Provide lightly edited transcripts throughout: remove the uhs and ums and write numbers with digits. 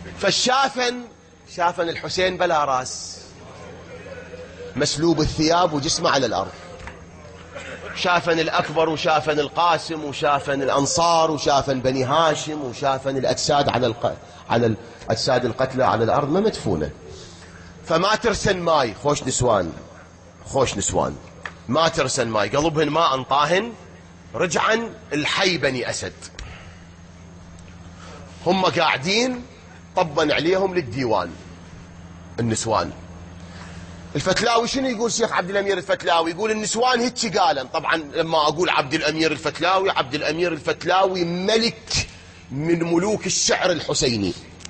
فالشافن شافن الحسين بلا راس، مسلوب الثياب وجسمه على الأرض. شافن الأكبر وشافن القاسم وشافن الأنصار وشافن بني هاشم وشافن الأجساد على الأجساد القتلى على الأرض ما مدفونة. فما ترسن ماي، خوش نسوان ما ترسن ماي، قلبهن ما أنطاهن، رجعن الحي بني أسد. هم قاعدين طبا عليهم للديوان النسوان. الفتلاوي شنو يقول شيخ عبد الأمير الفتلاوي؟ يقول النسوان هيك قالن. طبعا لما أقول عبد الأمير الفتلاوي ملك من ملوك الشعر الحسيني.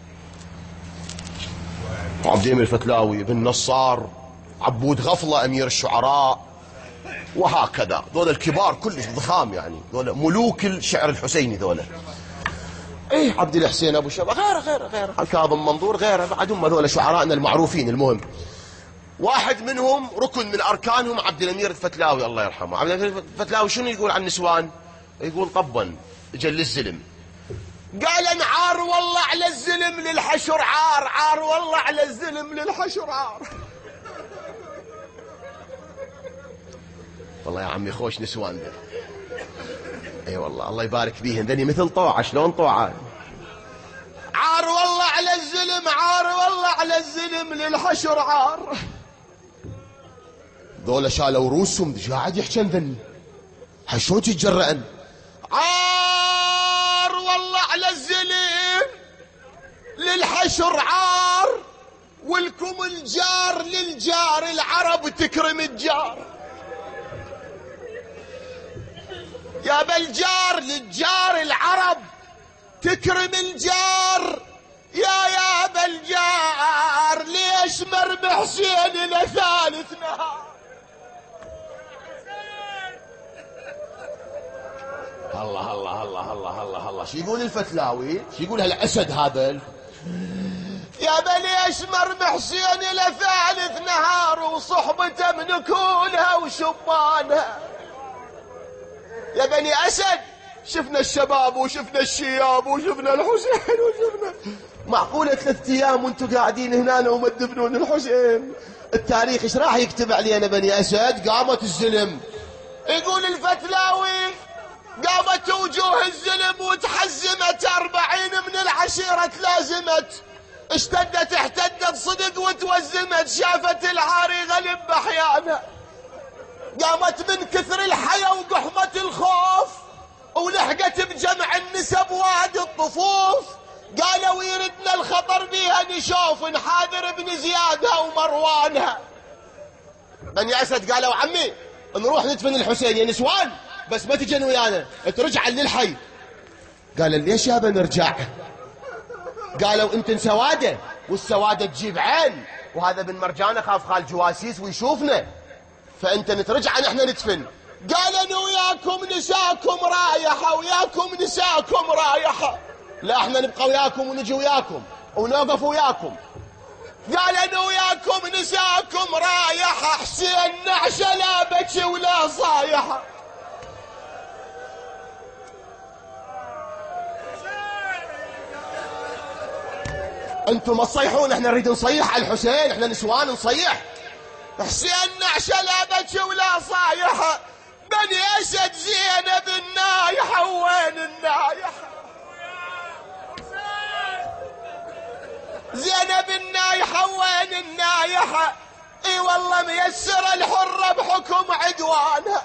عبد الأمير الفتلاوي، بن نصار، عبود غفلة أمير الشعراء، وهكذا. ذولا الكبار كلش ضخام، يعني ذولا ملوك الشعر الحسيني ذولا. ايه عبد الحسين ابو شباب، غير كاظم منظور، غيره بعد، هم ذولا شعرائنا المعروفين. المهم واحد منهم ركن من اركانهم عبد الامير الفتلاوي الله يرحمه. عبد الامير الفتلاوي شنو يقول عن النسوان؟ يقول طبا جل الزلم، قال عار والله على الزلم للحشر عار والله على الزلم للحشر عار. والله يا عمي خوش نسوان ذا. اي والله الله يبارك فيهن، ذني مثل طوعه. شلون طوعه؟ عار والله على الزلم، عار والله على الزلم للحشر عار. ذولا شالوا روسهم قاعد يحجن ذني، حشوت يتجرأن. عار والله على الزلم للحشر عار، ولكم الجار للجار، العرب تكرم الجار. يا بالجار للجار العرب تكرم الجار، يا بالجار ليش مرمي حسين لثالث نهار. الله الله الله الله الله الله. شو يقول الفتلاوي؟ شو يقول هالاسد هذا؟ يا بليش مرمي حسين لثالث نهار، وصحبته من كلها وشبانها. يا بني أسد شفنا الشباب وشفنا الشياب وشفنا الحسين وشفنا. معقولة 3 أيام وانتم قاعدين هنا وما تدفنون الحسين؟ التاريخ ايش راح يكتب علينا؟ بني أسد قامت الزلم. يقول الفتلاوي قامت وجوه الزلم وتحزمت، 40 من العشيرة تلازمت، اشتدت احتدت صدق وتوزمت، شافت العاري غلب بحيانها. قامت من كثر الحيا وقحمة الخوف، ولحقت بجمع النسب وادي الطفوف. قالوا يردنا الخطر بيها نشوف، نحاذر ابن زيادها ومروانها. بني أسد قالوا عمي نروح ندفن الحسين يا نسوان، بس ما تجن ويانا، ترجع للحي. قال ليش يابا نرجع؟ قالوا انت سوادة، والسوادة تجيب عين، وهذا بن مرجان خاف خال جواسيس ويشوفنا، فانت نترجع نحن ندفن. قال انا وياكم نساكم رايحه، وياكم نساكم رايحه، لا احنا نبقى وياكم ونجي وياكم ونوقف وياكم. قال انا وياكم نساكم رايحه، حسين نعشه لا بكي ولا صايحه. انتم ما تصيحون، احنا نريد نصيح على الحسين، احنا نسوان نصيح. حسين نعشه لا بكي ولا صايحه، بني أسد زينب النايحة، وين النايحة؟ زينب النايحة وين النايحة؟ اي والله ميسر الحرة بحكم عدوانها.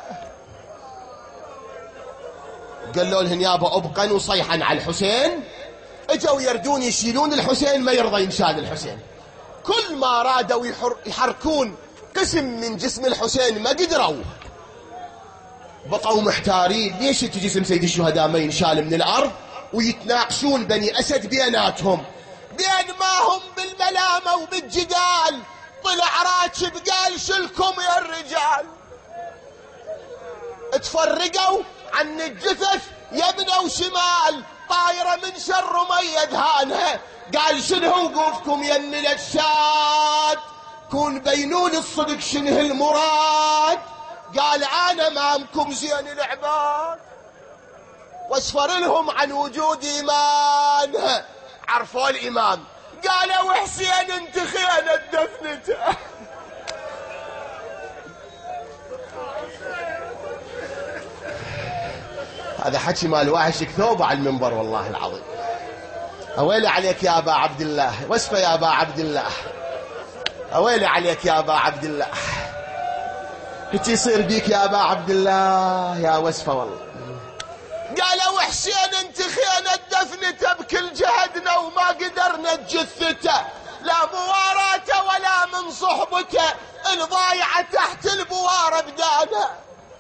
قالوا لهن يابا ابقى وصيحا على الحسين. اجوا يردون يشيلون الحسين، ما يرضى ينشال الحسين. كل ما رادوا يحركون قسم من جسم الحسين ما قدروا، بقوا محتارين ليش جسم سيد الشهداء ما ينشال من الأرض، ويتناقشون بني أسد بيناتهم. بين ما هم بالملامة وبالجدال طلع راكب قال شلكم يا الرجال. تفرقوا عن الجثث يمنى وشمال، طايرة من شر ميد هانها. قال شنو وقوفكم يم الأجساد، كون بينون الصدق شنه المراد. قال أنا أمامكم زين العباد، واسفر لهم عن وجود إيمان. عرفوا الإمام قالوا حسين انت خيانة دفنته. هذا حكي مال واحد ثوبه على المنبر والله العظيم. أويلي عليك يا أبا عبد الله، وصفة يا أبا عبد الله، أويلي عليك يا أبا عبد الله، هيك يصير بيك يا أبا عبد الله يا وصفة والله. قالوا حسين انت خيانة دفنته، بكل جهدنا وما قدرنا تجثته، لا مواراته ولا من صحبته، الضايعة تحت البوار بدانا.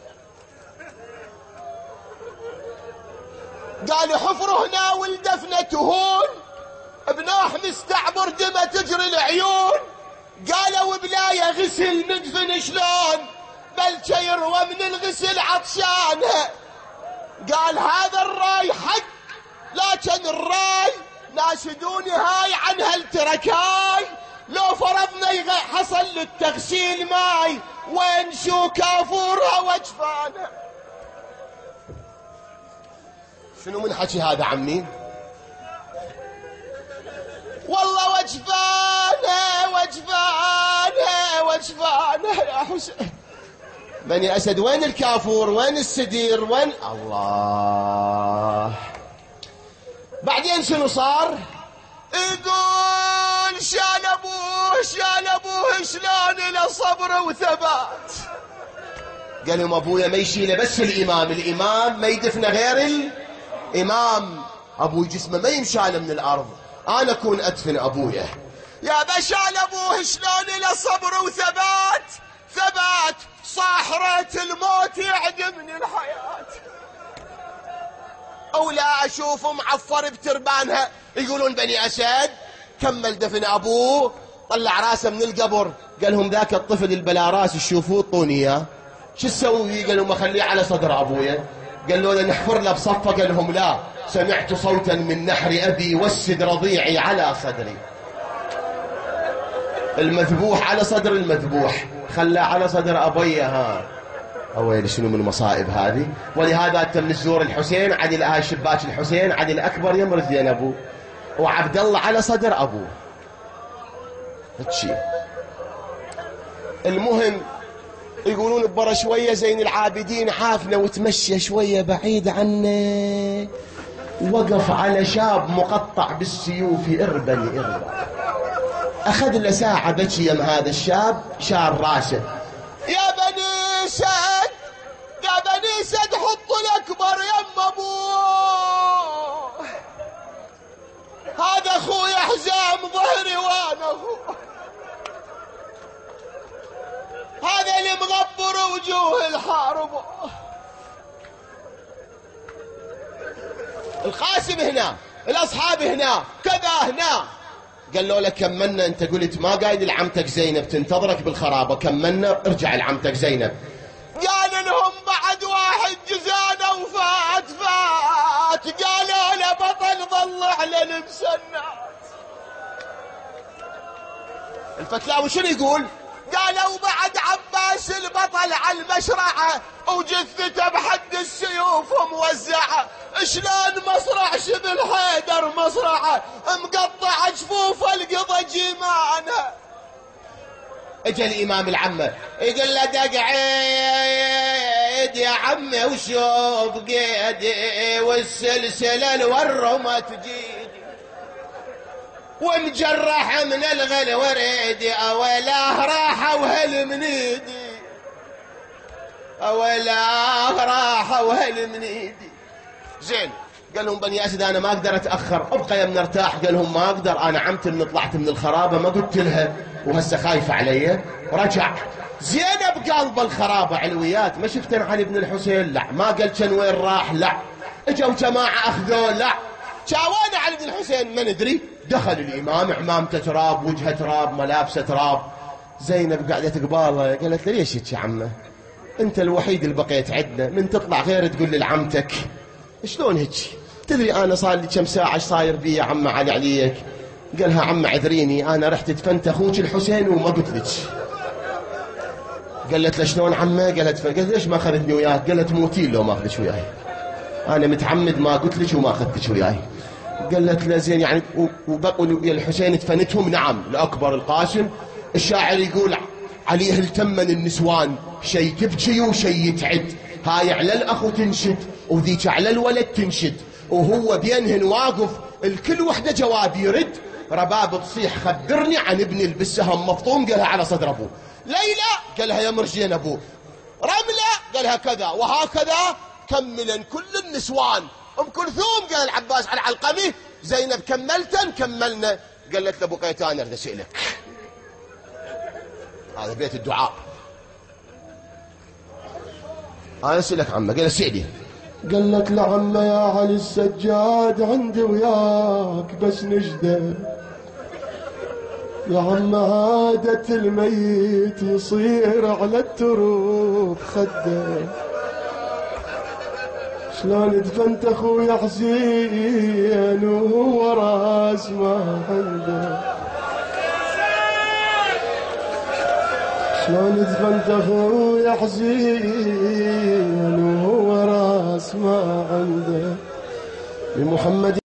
قالوا حفره هنا والدفنة هون، بنوح مستعبر دمه تجري العيون. قالوا بلاية غسل ندفن شلون، بل يروى من الغسل عطشانه. قال هذا الراي حق، لكن الراي ناشدوني هاي عن هالتركاي، لو فرضنا حصل للتغسيل ماي، وين شو كافورها وجفانه. شنو من حكي هذا عمي؟ والله وجفانه وجفانه وجفانه يا حسين. بني أسد وين الكافور، وين السدير، وين الله. بعدين شنو صار؟ يقول شال أبوه شلون له صبر وثبات. قال لهم أبويا ما يشيله بس الإمام ما يدفنه غير الإمام. أبوي جسمه ما يمشاله من الأرض، أنا أكون أدفن أبويا. يا بشال أبوه شلون له صبر وثبات، ثبات صاحرة الموت يعدم من الحياة. أو لا أشوف معفر بتربانها. يقولون بني أسد كمل دفن أبوه، طلع راسه من القبر. قال لهم ذاك الطفل البلا راس تشوفوه طوني إياه، شو تسوي؟ قال لهم أخليه على صدر أبويا. قالوا له نحفر له بصفه. قال لهم لا، سمعت صوتا من نحر أبي وسد رضيعي على صدري. المذبوح على صدر المذبوح، خلى على صدر أبويا. ها أويل شنو من المصائب هذه. ولهذا أنت من الزور الحسين عدل هاي شباك الحسين عدل أكبر يمرز زين أبوه، وعبد الله على صدر أبوه هالشي. المهم يقولون ببرا شوية زين العابدين حافنا وتمشى شوية بعيد عنه، وقف على شاب مقطع بالسيوف إربا إربا. أخذ له ساعة بكي يم هذا الشاب، شار راسه. يا بني سد، يا بني سد حطوا الأكبر يم أبوه، هذا أخوي حزام ظهري وأنا أخوه، هذا اللي مغبر وجوه الحارب. القاسم هنا، الأصحاب هنا، كذا هنا. قالوا له كملنا، انت قلت ما قايد لعمتك زينب تنتظرك بالخرابة، كملنا ارجع لعمتك زينب. قال لهم بعد واحد جزانا وفات فات. قالوا له بطل ظل على لبس الناس. الفتلاوي شنو يقول؟ قالوا بعد عباس البطل على المشرعة وجثته بحد السيوف موزعة. شلون مصرع شبل حيدر مصرعة مقطع جفوف القضى جيمانه. اجى الامام العمه يقول له دقعيد يا عمي وشوف قيدي والسلسله الورمه تجيدي ومجرح من الغل وريدي أولاه راحة وهل من ايدي أولاه راحة وهل من ايدي. زين قال لهم بني أسد أنا ما أقدر أتأخر، أبقى يم نرتاح. قال لهم ما أقدر، أنا عمت من طلعت من الخرابة ما قلت لها وهسه خايفة علي. رجع زينب قلب الخرابة علويات، ما شفتن علي بن الحسين؟ لا. ما قال كان وين راح؟ لا. اجوا جماعة أخذوه؟ لا. شاوانا علي بن الحسين ما ندري. دخل الإمام عمامته تراب، وجهه تراب، ملابسه تراب. زينب قعدت قباله قالت له ليش هيك يا عمه؟ أنت الوحيد اللي بقيت عندنا، من تطلع غير تقول لعمتك شلون هيك؟ تدري أنا صار لي كم ساعة ايش صاير بي يا عمه علي عليك؟ قالها عم عذريني أنا رحت دفنت أخوك الحسين وما قلت لك. قالت له شلون عمه؟ قالت ليش ما أخذتني وياك؟ قالت موتين لو ما أخذك وياي، أنا متعمد ما قلت لك وما أخذتك وياي. قالت له زين يعني وبقوا الحسين دفنتهم؟ نعم. الأكبر القاسم. الشاعر يقول عليه التمن النسوان، شي تبكي وشي تعد، هاي على الأخ تنشد وذيك على الولد تنشد، وهو بينهن واقف الكل وحده جواب يرد. رباب تصيح خبرني عن ابني البسهم مفطوم، قالها على صدر أبوه. ليلى قالها يا مرجين أبوه. رملة قالها كذا، وهكذا كملا كل النسوان. أم كلثوم قال العباس على علقمه زينب كملتن كملنا. قالت لأبو قيتان أريد أسألك، هذا بيت الدعاء، أنا أسألك عمه. قال سعدي. قالت له عمه يا علي السجاد عندي وياك بس نجده، يا عم عادة الميت يصير على التروب خده، شلون دفنت اخويا حسين وهو راس ما عنده، شلون دفنت اخويا حسين وهو راس ما عنده، بمحمد